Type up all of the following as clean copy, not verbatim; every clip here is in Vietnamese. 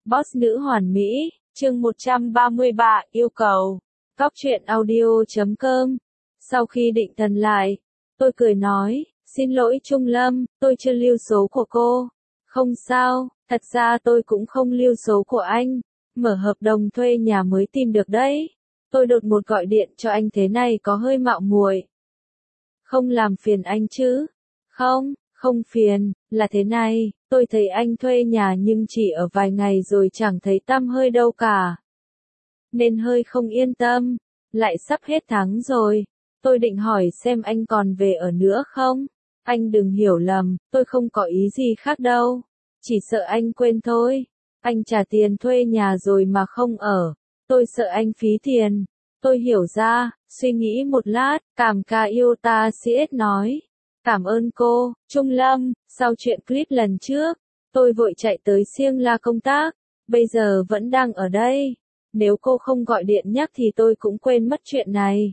Boss nữ hoàn mỹ, chương 133, yêu cầu. Cóc truyện audio.com. Sau khi định thần lại, tôi cười nói, xin lỗi Trung Lâm, tôi chưa lưu số của cô. Không sao, thật ra tôi cũng không lưu số của anh. Mở hợp đồng thuê nhà mới tìm được đấy. Tôi đột ngột gọi điện cho anh thế này có hơi mạo muội. Không làm phiền anh chứ? Không phiền, là thế này, tôi thấy anh thuê nhà nhưng chỉ ở vài ngày rồi chẳng thấy tăm hơi đâu cả. Nên hơi không yên tâm, lại sắp hết tháng rồi. Tôi định hỏi xem anh còn về ở nữa không? Anh đừng hiểu lầm, tôi không có ý gì khác đâu. Chỉ sợ anh quên thôi. Anh trả tiền thuê nhà rồi mà không ở. Tôi sợ anh phí tiền. Tôi hiểu ra, suy nghĩ một lát, cảm ca yêu ta CS nói. Cảm ơn cô, Trung Lâm, sau chuyện clip lần trước, tôi vội chạy tới Siêng La công tác, bây giờ vẫn đang ở đây. Nếu cô không gọi điện nhắc thì tôi cũng quên mất chuyện này.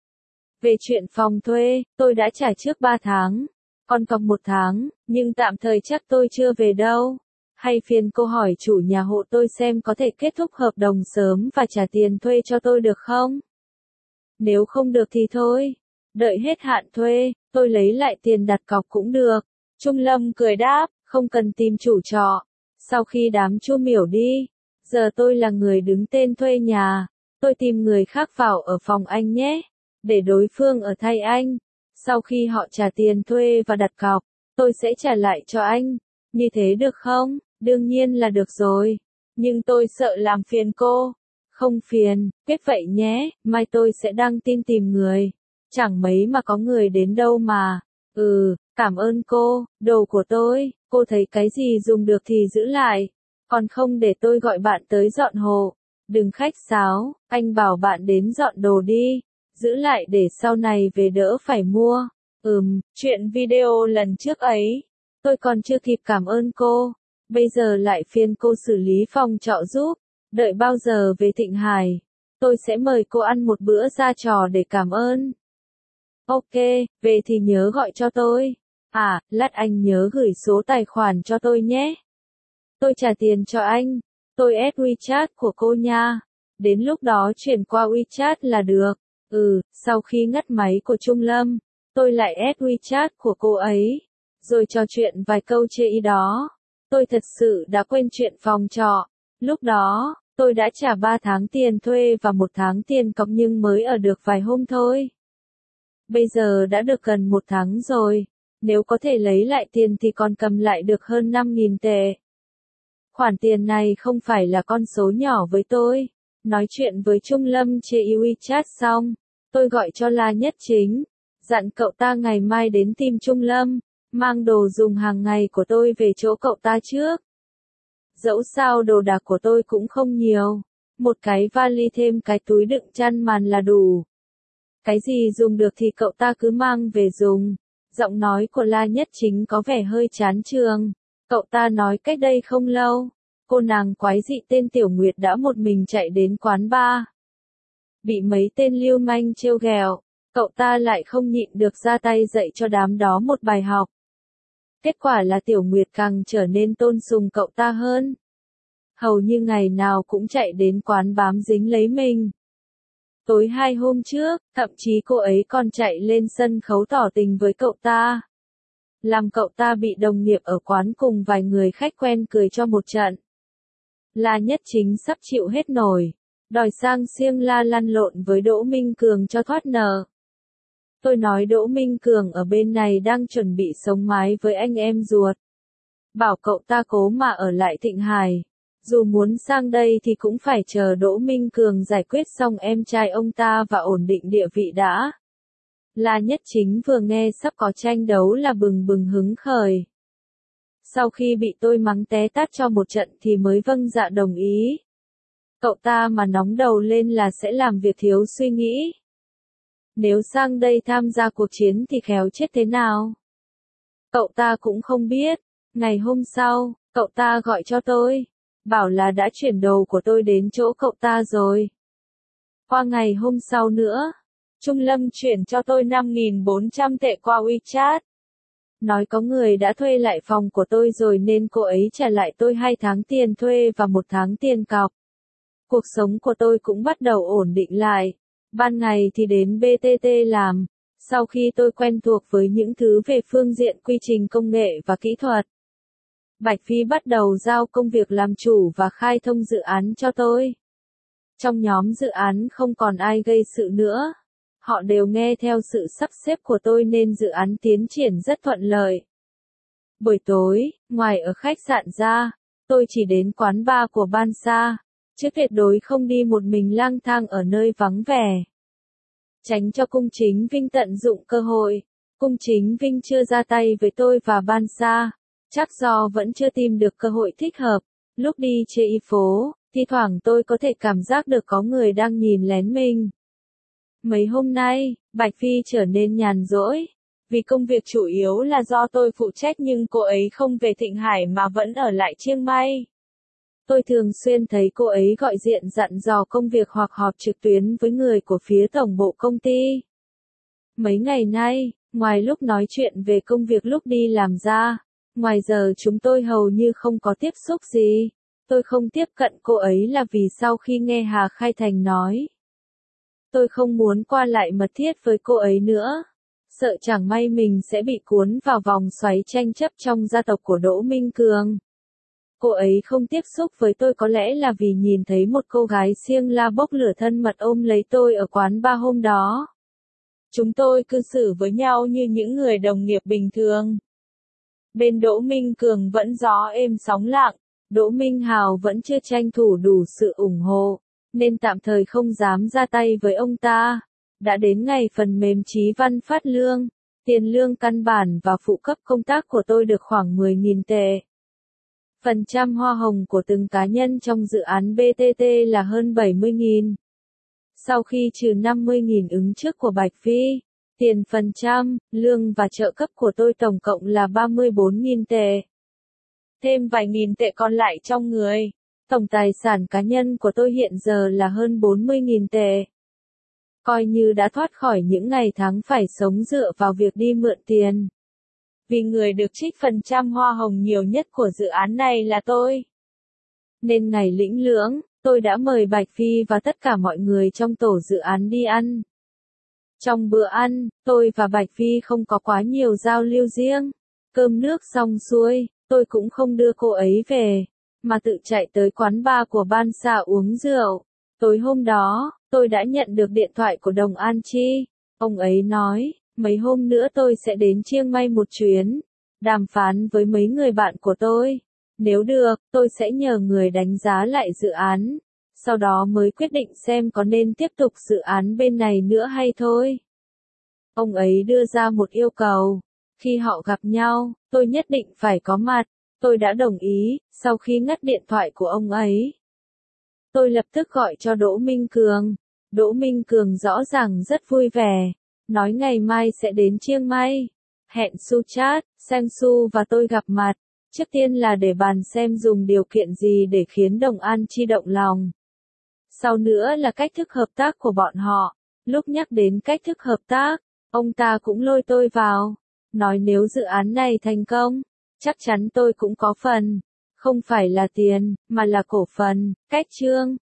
Về chuyện phòng thuê, tôi đã trả trước 3 tháng, còn cọc 1 tháng, nhưng tạm thời chắc tôi chưa về đâu. Hay phiền cô hỏi chủ nhà hộ tôi xem có thể kết thúc hợp đồng sớm và trả tiền thuê cho tôi được không? Nếu không được thì thôi, đợi hết hạn thuê, tôi lấy lại tiền đặt cọc cũng được. Trung Lâm cười đáp, không cần tìm chủ trọ. Sau khi đám Chu Miểu đi, giờ tôi là người đứng tên thuê nhà. Tôi tìm người khác vào ở phòng anh nhé, để đối phương ở thay anh. Sau khi họ trả tiền thuê và đặt cọc, tôi sẽ trả lại cho anh. Như thế được không? Đương nhiên là được rồi. Nhưng tôi sợ làm phiền cô. Không phiền, kết vậy nhé, mai tôi sẽ đăng tin tìm người. Chẳng mấy mà có người đến đâu mà. Cảm ơn cô, đồ của tôi, cô thấy cái gì dùng được thì giữ lại. Còn không để tôi gọi bạn tới dọn hộ. Đừng khách sáo, anh bảo bạn đến dọn đồ đi. Giữ lại để sau này về đỡ phải mua. Chuyện video lần trước ấy, tôi còn chưa kịp cảm ơn cô. Bây giờ lại phiền cô xử lý phòng trọ giúp. Đợi bao giờ về Thịnh Hải, tôi sẽ mời cô ăn một bữa ra trò để cảm ơn. Ok, về thì nhớ gọi cho tôi. Lát anh nhớ gửi số tài khoản cho tôi nhé. Tôi trả tiền cho anh. Tôi add WeChat của cô nha. Đến lúc đó chuyển qua WeChat là được. Sau khi ngắt máy của Trung Lâm, tôi lại add WeChat của cô ấy. Rồi trò chuyện vài câu chê ý đó. Tôi thật sự đã quên chuyện phòng trọ. Lúc đó, tôi đã trả 3 tháng tiền thuê và 1 tháng tiền cọc nhưng mới ở được vài hôm thôi. Bây giờ đã được gần 1 tháng rồi. Nếu có thể lấy lại tiền thì còn cầm lại được hơn 5.000 tệ. Khoản tiền này không phải là con số nhỏ với tôi. Nói chuyện với Trung Lâm trên WeChat xong, tôi gọi cho La Nhất Chính, dặn cậu ta ngày mai đến tìm Trung Lâm, mang đồ dùng hàng ngày của tôi về chỗ cậu ta trước. Dẫu sao đồ đạc của tôi cũng không nhiều, một cái vali thêm cái túi đựng chăn màn là đủ. Cái gì dùng được thì cậu ta cứ mang về dùng. Giọng nói của La Nhất Chính có vẻ hơi chán chường. Cậu ta nói cách đây không lâu, cô nàng quái dị tên Tiểu Nguyệt đã một mình chạy đến quán bar. Bị mấy tên lưu manh trêu ghẹo, cậu ta lại không nhịn được ra tay dạy cho đám đó một bài học. Kết quả là Tiểu Nguyệt càng trở nên tôn sùng cậu ta hơn. Hầu như ngày nào cũng chạy đến quán bám dính lấy mình. Tối 2 hôm trước, thậm chí cô ấy còn chạy lên sân khấu tỏ tình với cậu ta. Làm cậu ta bị đồng nghiệp ở quán cùng vài người khách quen cười cho một trận. La Nhất Chính sắp chịu hết nổi, đòi sang Siêng La lăn lộn với Đỗ Minh Cường cho thoát nợ. Tôi nói Đỗ Minh Cường ở bên này đang chuẩn bị sống mái với anh em ruột. Bảo cậu ta cố mà ở lại Thịnh Hải. Dù muốn sang đây thì cũng phải chờ Đỗ Minh Cường giải quyết xong em trai ông ta và ổn định địa vị đã. La Nhất Chính vừa nghe sắp có tranh đấu là bừng bừng hứng khởi. Sau khi bị tôi mắng té tát cho một trận thì mới vâng dạ đồng ý. Cậu ta mà nóng đầu lên là sẽ làm việc thiếu suy nghĩ. Nếu sang đây tham gia cuộc chiến thì khéo chết thế nào? Cậu ta cũng không biết. Ngày hôm sau, cậu ta gọi cho tôi, bảo là đã chuyển đồ của tôi đến chỗ cậu ta rồi. Qua ngày hôm sau nữa, Trung Lâm chuyển cho tôi 5.400 tệ qua WeChat. nói có người đã thuê lại phòng của tôi rồi nên cô ấy trả lại tôi 2 tháng tiền thuê và 1 tháng tiền cọc. Cuộc sống của tôi cũng bắt đầu ổn định lại. Ban ngày thì đến BTT làm. Sau khi tôi quen thuộc với những thứ về phương diện quy trình công nghệ và kỹ thuật, Bạch Phi bắt đầu giao công việc làm chủ và khai thông dự án cho tôi. Trong nhóm dự án không còn ai gây sự nữa. Họ đều nghe theo sự sắp xếp của tôi nên dự án tiến triển rất thuận lợi. Buổi tối, ngoài ở khách sạn ra, tôi chỉ đến quán bar của Bansa, chứ tuyệt đối không đi một mình lang thang ở nơi vắng vẻ. Tránh cho Cung Chính Vinh tận dụng cơ hội. Cung Chính Vinh chưa ra tay với tôi và Bansa, chắc do vẫn chưa tìm được cơ hội thích hợp. Lúc đi chơi phố, thi thoảng tôi có thể cảm giác được có người đang nhìn lén mình. Mấy hôm nay, Bạch Phi trở nên nhàn rỗi. Vì công việc chủ yếu là do tôi phụ trách nhưng cô ấy không về Thịnh Hải mà vẫn ở lại Chiang Mai. Tôi thường xuyên thấy cô ấy gọi điện dặn dò công việc hoặc họp trực tuyến với người của phía tổng bộ công ty. Mấy ngày nay, ngoài lúc nói chuyện về công việc lúc đi làm ra, ngoài giờ chúng tôi hầu như không có tiếp xúc gì. Tôi không tiếp cận cô ấy là vì sau khi nghe Hà Khai Thành nói, tôi không muốn qua lại mật thiết với cô ấy nữa. Sợ chẳng may mình sẽ bị cuốn vào vòng xoáy tranh chấp trong gia tộc của Đỗ Minh Cường. Cô ấy không tiếp xúc với tôi có lẽ là vì nhìn thấy một cô gái siêng la bốc lửa thân mật ôm lấy tôi ở quán bar hôm đó. Chúng tôi cư xử với nhau như những người đồng nghiệp bình thường. Bên Đỗ Minh Cường vẫn gió êm sóng lặng, Đỗ Minh Hào vẫn chưa tranh thủ đủ sự ủng hộ, nên tạm thời không dám ra tay với ông ta. Đã đến ngày phần mềm Chí Văn phát lương, tiền lương căn bản và phụ cấp công tác của tôi được khoảng 10.000 tệ. Phần trăm hoa hồng của từng cá nhân trong dự án BTT là hơn 70.000. Sau khi trừ 50.000 ứng trước của Bạch Phi, tiền phần trăm, lương và trợ cấp của tôi tổng cộng là 34.000 tệ. Thêm vài nghìn tệ còn lại trong người, tổng tài sản cá nhân của tôi hiện giờ là hơn 40.000 tệ. Coi như đã thoát khỏi những ngày tháng phải sống dựa vào việc đi mượn tiền. Vì người được trích phần trăm hoa hồng nhiều nhất của dự án này là tôi. Nên ngày lĩnh lưỡng, tôi đã mời Bạch Phi và tất cả mọi người trong tổ dự án đi ăn. Trong bữa ăn, tôi và Bạch Phi không có quá nhiều giao lưu riêng. Cơm nước xong xuôi, tôi cũng không đưa cô ấy về, mà tự chạy tới quán bar của Bansa uống rượu. Tối hôm đó, tôi đã nhận được điện thoại của Đồng An Chi. Ông ấy nói, mấy hôm nữa tôi sẽ đến Chiang Mai một chuyến, đàm phán với mấy người bạn của tôi. Nếu được, tôi sẽ nhờ người đánh giá lại dự án, sau đó mới quyết định xem có nên tiếp tục dự án bên này nữa hay thôi. Ông ấy đưa ra một yêu cầu. Khi họ gặp nhau, tôi nhất định phải có mặt. Tôi đã đồng ý. Sau khi ngắt điện thoại của ông ấy, tôi lập tức gọi cho Đỗ Minh Cường. Đỗ Minh Cường rõ ràng rất vui vẻ, nói ngày mai sẽ đến Chiang Mai. Hẹn Suchat, Sang Su và tôi gặp mặt. Trước tiên là để bàn xem dùng điều kiện gì để khiến Đồng An Chi động lòng. Sau nữa là cách thức hợp tác của bọn họ. Lúc nhắc đến cách thức hợp tác, ông ta cũng lôi tôi vào. Nói nếu dự án này thành công, chắc chắn tôi cũng có phần. Không phải là tiền, mà là cổ phần, cách chương.